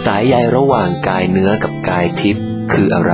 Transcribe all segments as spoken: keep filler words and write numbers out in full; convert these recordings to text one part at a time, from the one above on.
ายใยระหว่างกายเนื้อกับกายทิพย์คืออะไร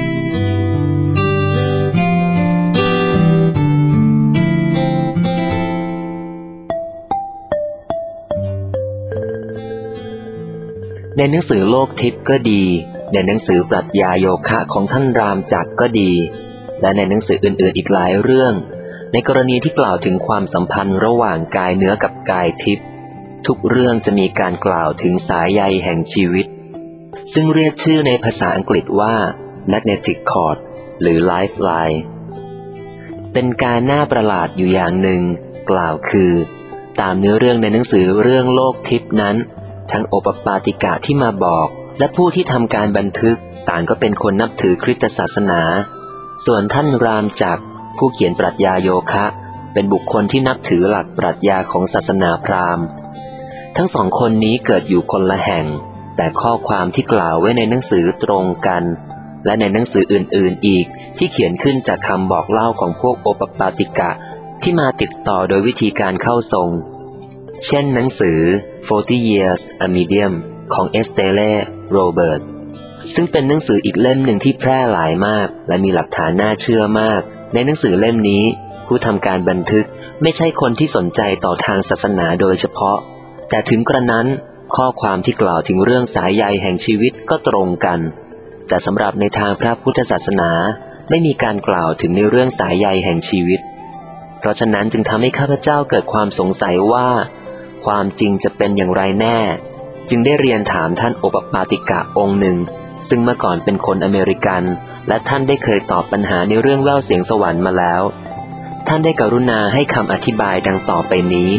ในหนังสือโลกทิพย์ก็ดีในหนังสือปรัชญาโยคะของท่านรามจักรก็ดีและในหนังสืออื่นๆอีกหลายเรื่องในกรณีที่กล่าวถึงความสัมพันธ์ระหว่างกายเนื้อกับกายทิพย์ทุกเรื่องจะมีการกล่าวถึงสายใยแห่งชีวิตซึ่งเรียกชื่อในภาษาอังกฤษว่า magnetic cord หรือ lifeline เป็นการน่าประหลาดอยู่อย่างหนึ่งกล่าวคือตามเนื้อเรื่องในหนังสือเรื่องโลกทิพย์นั้นทั้งโอปปาติกะที่มาบอกและผู้ที่ทำการบันทึกต่างก็เป็นคนนับถือคริสตศาสนาส่วนท่านรามจักรผู้เขียนปรัชญาโยคะเป็นบุคคลที่นับถือหลักปรัชญาของศาสนาพราหมณ์ทั้งสองคนนี้เกิดอยู่คนละแห่งแต่ข้อความที่กล่าวไว้ในหนังสือตรงกันและในหนังสืออื่นๆอีกที่เขียนขึ้นจากคำบอกเล่าของพวกโอปปาติกะที่มาติดต่อโดยวิธีการเข้าทรงเช่นหนังสือ forty years a medium ของเอสเตเล่โรเบิร์ตซึ่งเป็นหนังสืออีกเล่มหนึ่งที่แพร่หลายมากและมีหลักฐานน่าเชื่อมากในหนังสือเล่มนี้ผู้ทำการบันทึกไม่ใช่คนที่สนใจต่อทางศาสนาโดยเฉพาะแต่ถึงกระนั้นข้อความที่กล่าวถึงเรื่องสายใยแห่งชีวิตก็ตรงกันแต่สำหรับในทางพระพุทธศาสนาไม่มีการกล่าวถึงในเรื่องสายใยแห่งชีวิตเพราะฉะนั้นจึงทำให้ข้าพเจ้าเกิดความสงสัยว่าความจริงจะเป็นอย่างไรแน่จึงได้เรียนถามท่านโอปปาติกะองค์หนึ่งซึ่งเมื่อก่อนเป็นคนอเมริกันและท่านได้เคยตอบปัญหาในเรื่องเล่าเสียงสวรรค์มาแล้วท่านได้กรุณาให้คำอธิบายดังต่อไปนี้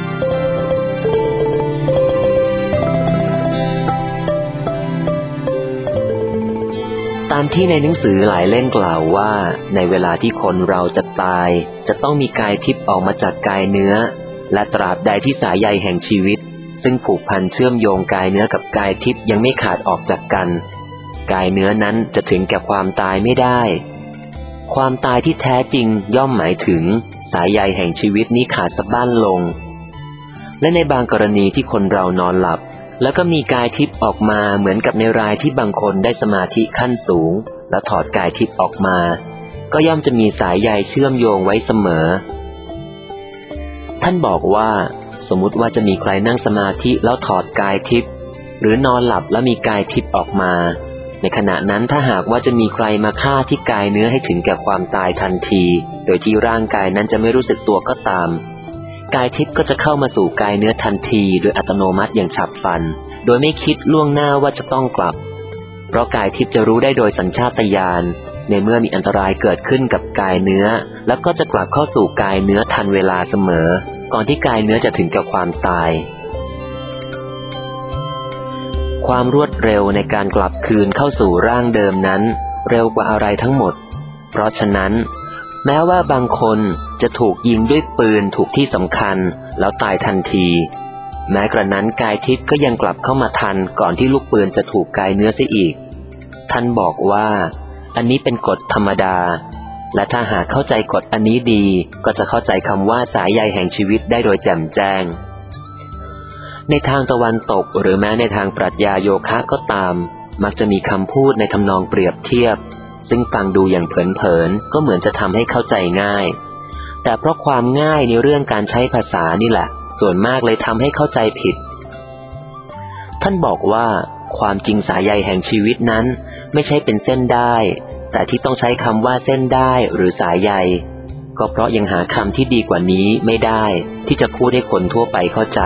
ตามที่ในหนังสือหลายเล่มกล่าวว่าในเวลาที่คนเราจะตายจะต้องมีกายทิพย์ออกมาจากกายเนื้อและตราบใดที่สายใยแห่งชีวิตซึ่งผูกพันเชื่อมโยงกายเนื้อกับกายทิพย์ยังไม่ขาดออกจากกันกายเนื้อนั้นจะถึงแก่ความตายไม่ได้ความตายที่แท้จริงย่อมหมายถึงสายใยแห่งชีวิตนี้ขาดสะบั้นลงและในบางกรณีที่คนเรานอนหลับแล้วก็มีกายทิพย์ออกมาเหมือนกับในรายที่บางคนได้สมาธิขั้นสูงแล้วถอดกายทิพย์ออกมาก็ย่อมจะมีสายใยเชื่อมโยงไว้เสมอท่านบอกว่าสมมุติว่าจะมีใครนั่งสมาธิแล้วถอดกายทิพย์หรือนอนหลับแล้วมีกายทิพย์ออกมาในขณะนั้นถ้าหากว่าจะมีใครมาฆ่าที่กายเนื้อให้ถึงแก่ความตายทันทีโดยที่ร่างกายนั้นจะไม่รู้สึกตัวก็ตามกายทิพย์ก็จะเข้ามาสู่กายเนื้อทันทีโดยอัตโนมัติอย่างฉับพลันโดยไม่คิดล่วงหน้าว่าจะต้องกลับเพราะกายทิพย์จะรู้ได้โดยสัญชาตญาณในเมื่อมีอันตรายเกิดขึ้นกับกายเนื้อแล้วก็จะกลับเข้าสู่กายเนื้อทันเวลาเสมอก่อนที่กายเนื้อจะถึงแก่ความตายความรวดเร็วในการกลับคืนเข้าสู่ร่างเดิมนั้นเร็วกว่าอะไรทั้งหมดเพราะฉะนั้นแม้ว่าบางคนจะถูกยิงด้วยปืนถูกที่สำคัญแล้วตายทันทีแม้กระนั้นกายทิพย์ก็ยังกลับเข้ามาทันก่อนที่ลูกปืนจะถูกกายเนื้อเสียอีกท่านบอกว่าอันนี้เป็นกฎธรรมดาและถ้าหากเข้าใจกฎอันนี้ดีก็จะเข้าใจคำว่าสายใยแห่งชีวิตได้โดยแจ่มแจ้งในทางตะวันตกหรือแม้ในทางปรัชญาโยคะก็ตามมักจะมีคำพูดในทำนองเปรียบเทียบซึ่งฟังดูอย่างเผินๆก็เหมือนจะทำให้เข้าใจง่ายแต่เพราะความง่ายในเรื่องการใช้ภาษานี่แหละส่วนมากเลยทำให้เข้าใจผิดท่านบอกว่าความจริงสายใยแห่งชีวิตนั้นไม่ใช่เป็นเส้นได้แต่ที่ต้องใช้คำว่าเส้นได้หรือสายใยก็เพราะยังหาคำที่ดีกว่านี้ไม่ได้ที่จะพูดให้คนทั่วไปเข้าใจ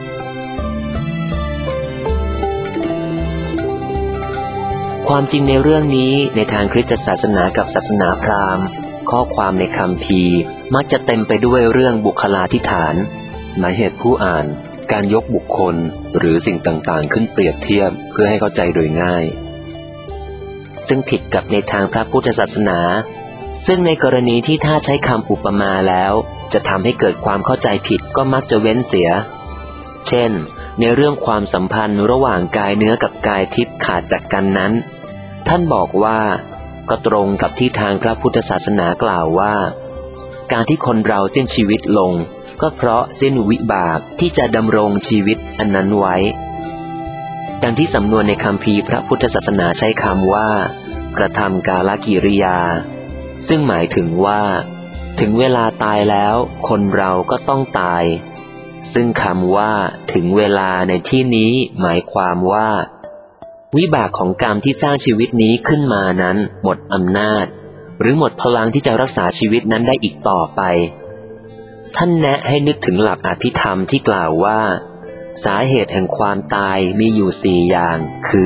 ความจริงในเรื่องนี้ในทางคริสตศาสนากับศาสนาพราหมณ์ข้อความในคัมภีร์มักจะเต็มไปด้วยเรื่องบุคลาธิฐานหมายเหตุผู้อ่านการยกบุคคลหรือสิ่งต่างๆขึ้นเปรียบเทียบเพื่อให้เข้าใจโดยง่ายซึ่งผิดกับในทางพระพุทธศาสนาซึ่งในกรณีที่ถ้าใช้คำอุปมาแล้วจะทำให้เกิดความเข้าใจผิดก็มักจะเว้นเสียเช่นในเรื่องความสัมพันธ์ระหว่างกายเนื้อกับกายทิพย์ขาดจากกันนั้นท่านบอกว่าก็ตรงกับที่ทางพระพุทธศาสนากล่าวว่าการที่คนเราสิ้นชีวิตลงก็เพราะสิ้นวิบากที่จะดำรงชีวิตอันนั้นไว้ดังที่สำนวนในคัมภีร์พระพุทธศาสนาใช้คำว่ากระทำกาลกิริยาซึ่งหมายถึงว่าถึงเวลาตายแล้วคนเราก็ต้องตายซึ่งคำว่าถึงเวลาในที่นี้หมายความว่าวิบากของกรรมที่สร้างชีวิตนี้ขึ้นมานั้นหมดอำนาจหรือหมดพลังที่จะรักษาชีวิตนั้นได้อีกต่อไปท่านแนะให้นึกถึงหลักอภิธรรมที่กล่าวว่าสาเหตุแห่งความตายมีอยู่สี่อย่างคือ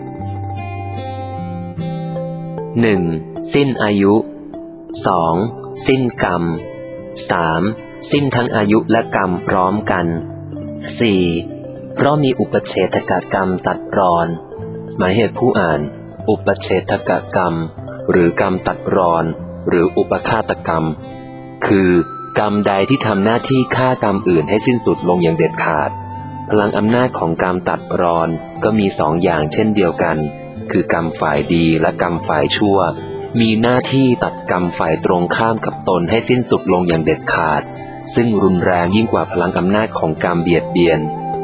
หนึ่ง. สิ้นอายุ สอง. สิ้นกรรม สาม. สิ้นทั้งอายุและกรรมพร้อมกัน สี่. เพราะมีอุปเฉทกกรรมตัดรอนหมายเหตุผู้อ่านอุปเฉทกกรรมหรือกรรมตัดรอนหรืออุปฆาตกรรมคือกรรมใดที่ทำหน้าที่ฆ่ากรรมอื่นให้สิ้นสุดลงอย่างเด็ดขาดพลังอำนาจของกรรมตัดรอนก็มีสองอย่างเช่นเดียวกันคือกรรมฝ่ายดีและกรรมฝ่ายชั่วมีหน้าที่ตัดกรรมฝ่ายตรงข้ามกับตนให้สิ้นสุดลงอย่างเด็ดขาดซึ่งรุนแรงยิ่งกว่าพลังอำนาจของกรรมเบียดเบียน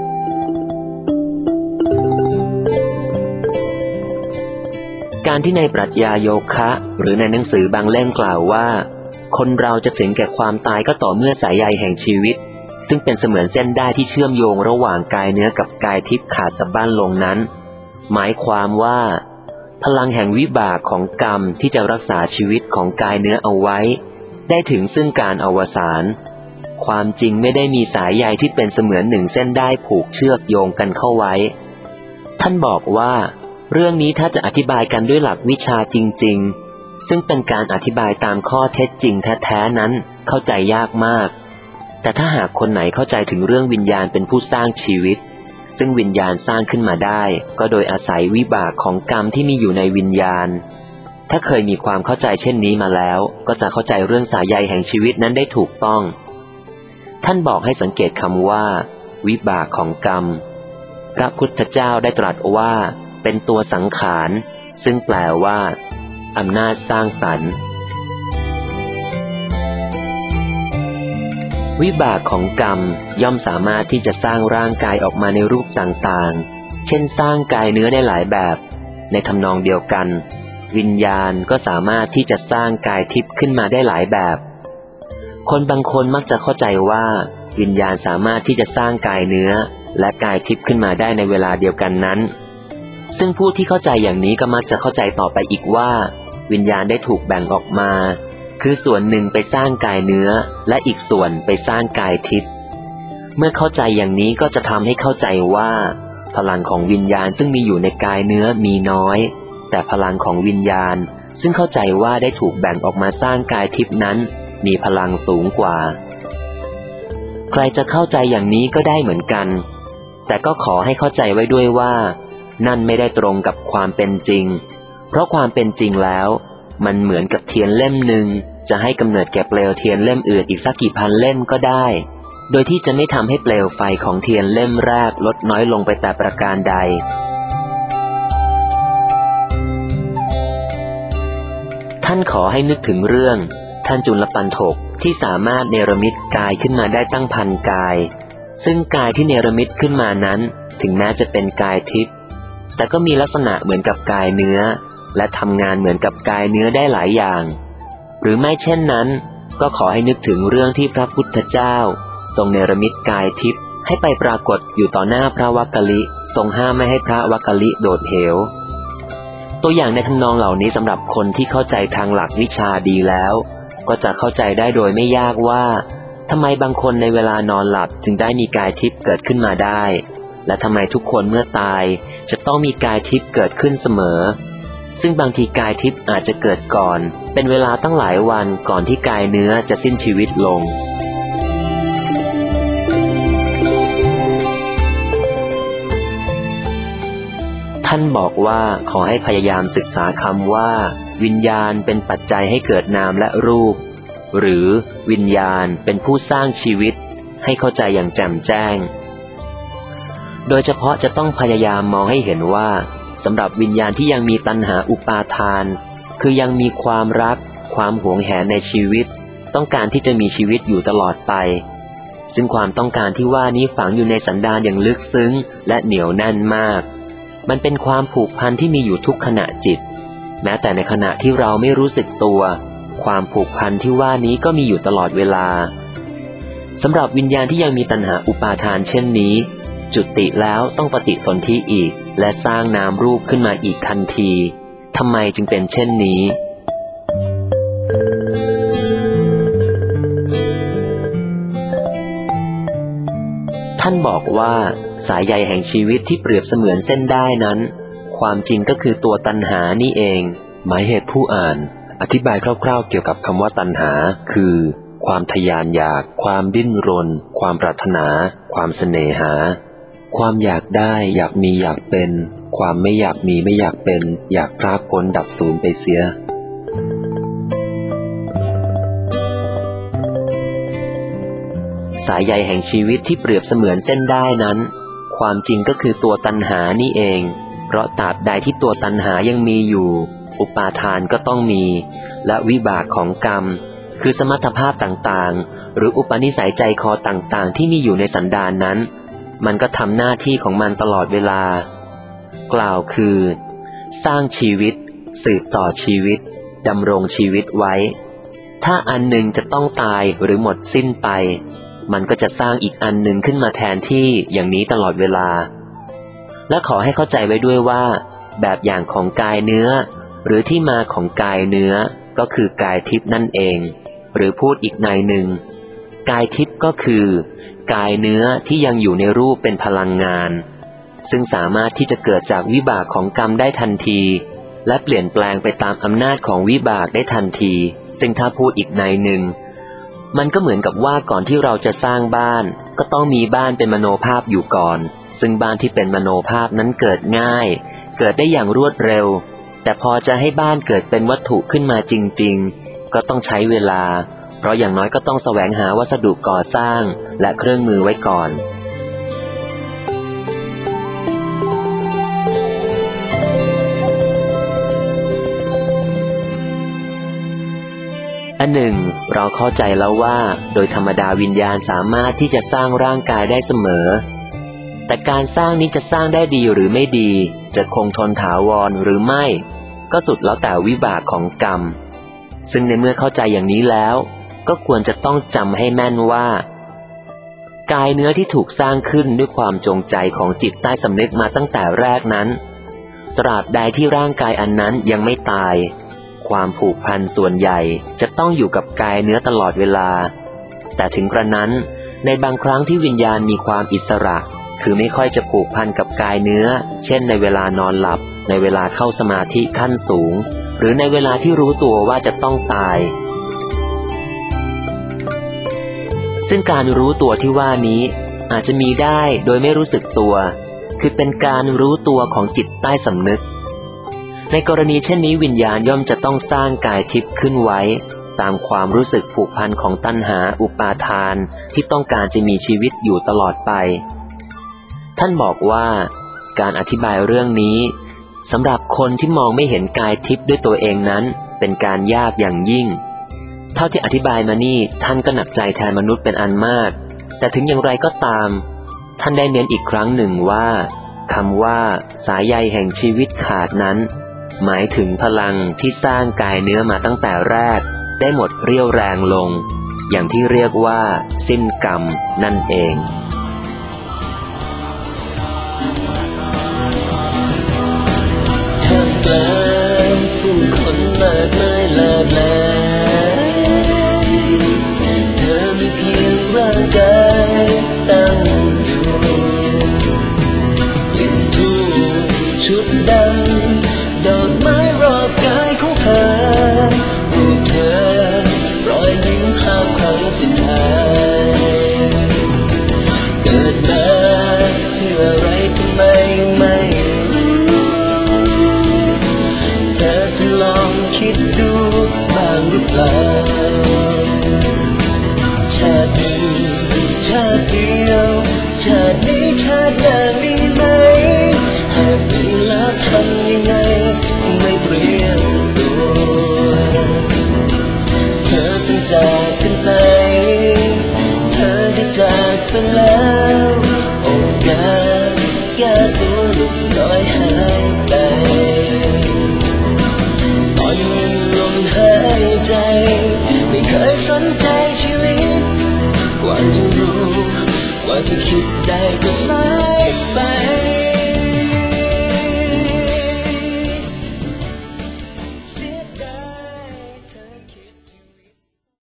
การที่ในปรัชญาโยคะหรือในหนังสือบางเล่มกล่าวว่าคนเราจะถึงแก่ความตายก็ต่อเมื่อสายใยแห่งชีวิตซึ่งเป็นเสมือนเส้นได้ที่เชื่อมโยงระหว่างกายเนื้อกับกายทิพย์ขาดสะบั้นลงนั้นหมายความว่าพลังแห่งวิบากของกรรมที่จะรักษาชีวิตของกายเนื้อเอาไว้ได้ถึงซึ่งการอวสานความจริงไม่ได้มีสายใยที่เป็นเสมือนหนึ่งเส้นได้ผูกเชือกโยงกันเข้าไว้ท่านบอกว่าเรื่องนี้ถ้าจะอธิบายกันด้วยหลักวิชาจริงๆซึ่งเป็นการอธิบายตามข้อเท็จจริงแท้ๆนั้นเข้าใจยากมากแต่ถ้าหากคนไหนเข้าใจถึงเรื่องวิญญาณเป็นผู้สร้างชีวิตซึ่งวิญญาณสร้างขึ้นมาได้ก็โดยอาศัยวิบากของกรรมที่มีอยู่ในวิญญาณถ้าเคยมีความเข้าใจเช่นนี้มาแล้วก็จะเข้าใจเรื่องสายใยแห่งชีวิตนั้นได้ถูกต้องท่านบอกให้สังเกตคำว่าวิบากของกรรมพระพุทธเจ้าได้ตรัสว่าเป็นตัวสังขารซึ่งแปลว่าอำนาจสร้างสรรค์วิบากของกรรมย่อมสามารถที่จะสร้างร่างกายออกมาในรูปต่างๆเช่นสร้างกายเนื้อได้หลายแบบในทำนองเดียวกันวิญญาณก็สามารถที่จะสร้างกายทิพย์ขึ้นมาได้หลายแบบคนบางคนมักจะเข้าใจว่าวิญญาณสามารถที่จะสร้างกายเนื้อและกายทิพย์ขึ้นมาได้ในเวลาเดียวกันนั้นซึ่งผู้ที่เข้าใจอย่างนี้ก็มักจะเข้าใจต่อไปอีกว่าวิญญาณได้ถูกแบ่งออกมาคือส่วนหนึ่งไปสร้างกายเนื้อและอีกส่วนไปสร้างกายทิพย์เมื่อเข้าใจอย่างนี้ก็จะทำให้เข้าใจว่าพลังของวิญญาณซึ่งมีอยู่ในกายเนื้อมีน้อยแต่พลังของวิญญาณซึ่งเข้าใจว่าได้ถูกแบ่งออกมาสร้างกายทิพย์นั้นมีพลังสูงกว่าใครจะเข้าใจอย่างนี้ก็ได้เหมือนกันแต่ก็ขอให้เข้าใจไว้ด้วยว่านั่นไม่ได้ตรงกับความเป็นจริงเพราะความเป็นจริงแล้วมันเหมือนกับเทียนเล่มหนึ่งจะให้กำเนิดแก่เปลวเทียนเล่มอื่นอีกสักกี่พันเล่มก็ได้โดยที่จะไม่ทำให้เปลวไฟของเทียนเล่มแรกลดน้อยลงไปแต่ประการใดท่านขอให้นึกถึงเรื่องท่านจุลปันถกที่สามารถเนรมิตกายขึ้นมาได้ตั้งพันกายซึ่งกายที่เนรมิตขึ้นมานั้นถึงแม้จะเป็นกายทิพย์แต่ก็มีลักษณะเหมือนกับกายเนื้อและทำงานเหมือนกับกายเนื้อได้หลายอย่างหรือไม่เช่นนั้นก็ขอให้นึกถึงเรื่องที่พระพุทธเจ้าทรงเนรมิตกายทิพย์ให้ไปปรากฏอยู่ต่อหน้าพระวักกลิทรงห้ามไม่ให้พระวักกลิโดดเหวตัวอย่างในทำนองเหล่านี้สำหรับคนที่เข้าใจทางหลักวิชาดีแล้วก็จะเข้าใจได้โดยไม่ยากว่าทำไมบางคนในเวลานอนหลับจึงได้มีกายทิพย์เกิดขึ้นมาได้และทำไมทุกคนเมื่อตายจะต้องมีกายทิพย์เกิดขึ้นเสมอซึ่งบางทีกายทิพย์อาจจะเกิดก่อนเป็นเวลาตั้งหลายวันก่อนที่กายเนื้อจะสิ้นชีวิตลงท่านบอกว่าขอให้พยายามศึกษาคำว่าวิญญาณเป็นปัจจัยให้เกิดนามและรูปหรือวิญญาณเป็นผู้สร้างชีวิตให้เข้าใจอย่างแจ่มแจ้งโดยเฉพาะจะต้องพยายามมองให้เห็นว่าสำหรับวิญญาณที่ยังมีตัณหาอุปาทานคือยังมีความรักความหวงแหนในชีวิตต้องการที่จะมีชีวิตอยู่ตลอดไปซึ่งความต้องการที่ว่านี้ฝังอยู่ในสันดานอย่างลึกซึ้งและเหนียวแน่นมากมันเป็นความผูกพันที่มีอยู่ทุกขณะจิตแม้แต่ในขณะที่เราไม่รู้สึกตัวความผูกพันที่ว่านี้ก็มีอยู่ตลอดเวลาสำหรับวิญญาณที่ยังมีตัณหาอุปาทานเช่นนี้จุติแล้วต้องปฏิสนธิอีกและสร้างนามรูปขึ้นมาอีกทันทีทำไมจึงเป็นเช่นนี้ท่านบอกว่าสายใยแห่งชีวิตที่เปรียบเสมือนเส้นด้ายนั้นความจริงก็คือตัวตัณหานี่เองหมายเหตุผู้อ่านอธิบายคร่าวๆเกี่ยวกับคำว่าตัณหาคือความทยานอยากความดิ้นรนความปรารถนาความเสน่หาความอยากได้อยากมีอยากเป็นความไม่อยากมีไม่อยากเป็นอยากพรากพ้นดับสูญไปเสียสายใยแห่งชีวิตที่เปรียบเสมือนเส้นด้ายนั้นความจริงก็คือตัวตัณหานี่เองเพราะตราบใดที่ตัวตัณหายังมีอยู่อุปาทานก็ต้องมีและวิบากของกรรมคือสมรรถภาพต่างๆหรืออุปนิสัยใจคอต่างๆที่มีอยู่ในสันดานนั้นมันก็ทำหน้าที่ของมันตลอดเวลากล่าวคือสร้างชีวิตสืบต่อชีวิตดำรงชีวิตไว้ถ้าอันหนึ่งจะต้องตายหรือหมดสิ้นไปมันก็จะสร้างอีกอันหนึ่งขึ้นมาแทนที่อย่างนี้ตลอดเวลาและขอให้เข้าใจไว้ด้วยว่าแบบอย่างของกายเนื้อหรือที่มาของกายเนื้อก็คือกายทิพย์นั่นเองหรือพูดอีกในหนึ่งกายทิพย์ก็คือกายเนื้อที่ยังอยู่ในรูปเป็นพลังงานซึ่งสามารถที่จะเกิดจากวิบากของกรรมได้ทันทีและเปลี่ยนแปลงไปตามอำนาจของวิบากได้ทันทีซึ่งถ้าพูดอีกในหนึ่งมันก็เหมือนกับว่าก่อนที่เราจะสร้างบ้านก็ต้องมีบ้านเป็นมโนภาพอยู่ก่อนซึ่งบ้านที่เป็นมโนภาพนั้นเกิดง่ายเกิดได้อย่างรวดเร็วแต่พอจะให้บ้านเกิดเป็นวัตถุขึ้นมาจริงๆก็ต้องใช้เวลาเพราะอย่างน้อยก็ต้องแสวงหาวัสดุก่อสร้างและเครื่องมือไว้ก่อนอันหนึ่งเราเข้าใจแล้วว่าโดยธรรมดาวิญญาณสามารถที่จะสร้างร่างกายได้เสมอแต่การสร้างนี้จะสร้างได้ดีหรือไม่ดีจะคงทนถาวรหรือไม่ก็สุดแล้วแต่วิบากของกรรมซึ่งในเมื่อเข้าใจอย่างนี้แล้วก็ควรจะต้องจำให้แม่นว่ากายเนื้อที่ถูกสร้างขึ้นด้วยความจงใจของจิตใต้สำนึกมาตั้งแต่แรกนั้นตราบใดที่ร่างกายอันนั้นยังไม่ตายความผูกพันส่วนใหญ่จะต้องอยู่กับกายเนื้อตลอดเวลาแต่ถึงกระนั้นในบางครั้งที่วิญญาณมีความอิสระคือไม่ค่อยจะผูกพันกับกายเนื้อเช่นในเวลานอนหลับในเวลาเข้าสมาธิขั้นสูงหรือในเวลาที่รู้ตัวว่าจะต้องตายซึ่งการรู้ตัวที่ว่านี้อาจจะมีได้โดยไม่รู้สึกตัวคือเป็นการรู้ตัวของจิตใต้สำนึกในกรณีเช่นนี้วิญญาณย่อมจะต้องสร้างกายทิพย์ขึ้นไว้ตามความรู้สึกผูกพันของตัณหาอุปาทานที่ต้องการจะมีชีวิตอยู่ตลอดไปท่านบอกว่าการอธิบายเรื่องนี้สำหรับคนที่มองไม่เห็นกายทิพย์ด้วยตัวเองนั้นเป็นการยากอย่างยิ่งเท่าที่อธิบายมานี่ท่านก็หนักใจแทนมนุษย์เป็นอันมากแต่ถึงอย่างไรก็ตามท่านได้เน้นอีกครั้งหนึ่งว่าคำว่าสายใยแห่งชีวิตขาดนั้นหมายถึงพลังที่สร้างกายเนื้อมาตั้งแต่แรกได้หมดเรี่ยวแรงลงอย่างที่เรียกว่าสิ้นกรรมนั่นเองผู้คนมากมายหลากหลายเธอมีเพียงร่างกายตั้งอยู่กลิ่นทูบชุดดำดอกไม้รอบกายของเธอรูปเธอรอยยิ้มภาพครั้งสุดท้ายเกิดมาเพื่ออะไรทำไมไม่ลองคิดดูบ้างหรือเปล่าชาตินี้ชาติเดียวชาตินี้ชาติหน้ามีไหมหากมีแล้วทำยังไงไม่เปลี่ยนตัวเธอต้องจากกันไปเธอได้จากไปแล้วโอกาสแก้ตัวหลุดลอยหายกว่าจะรู้กว่าจะคิดได้ก็สายไป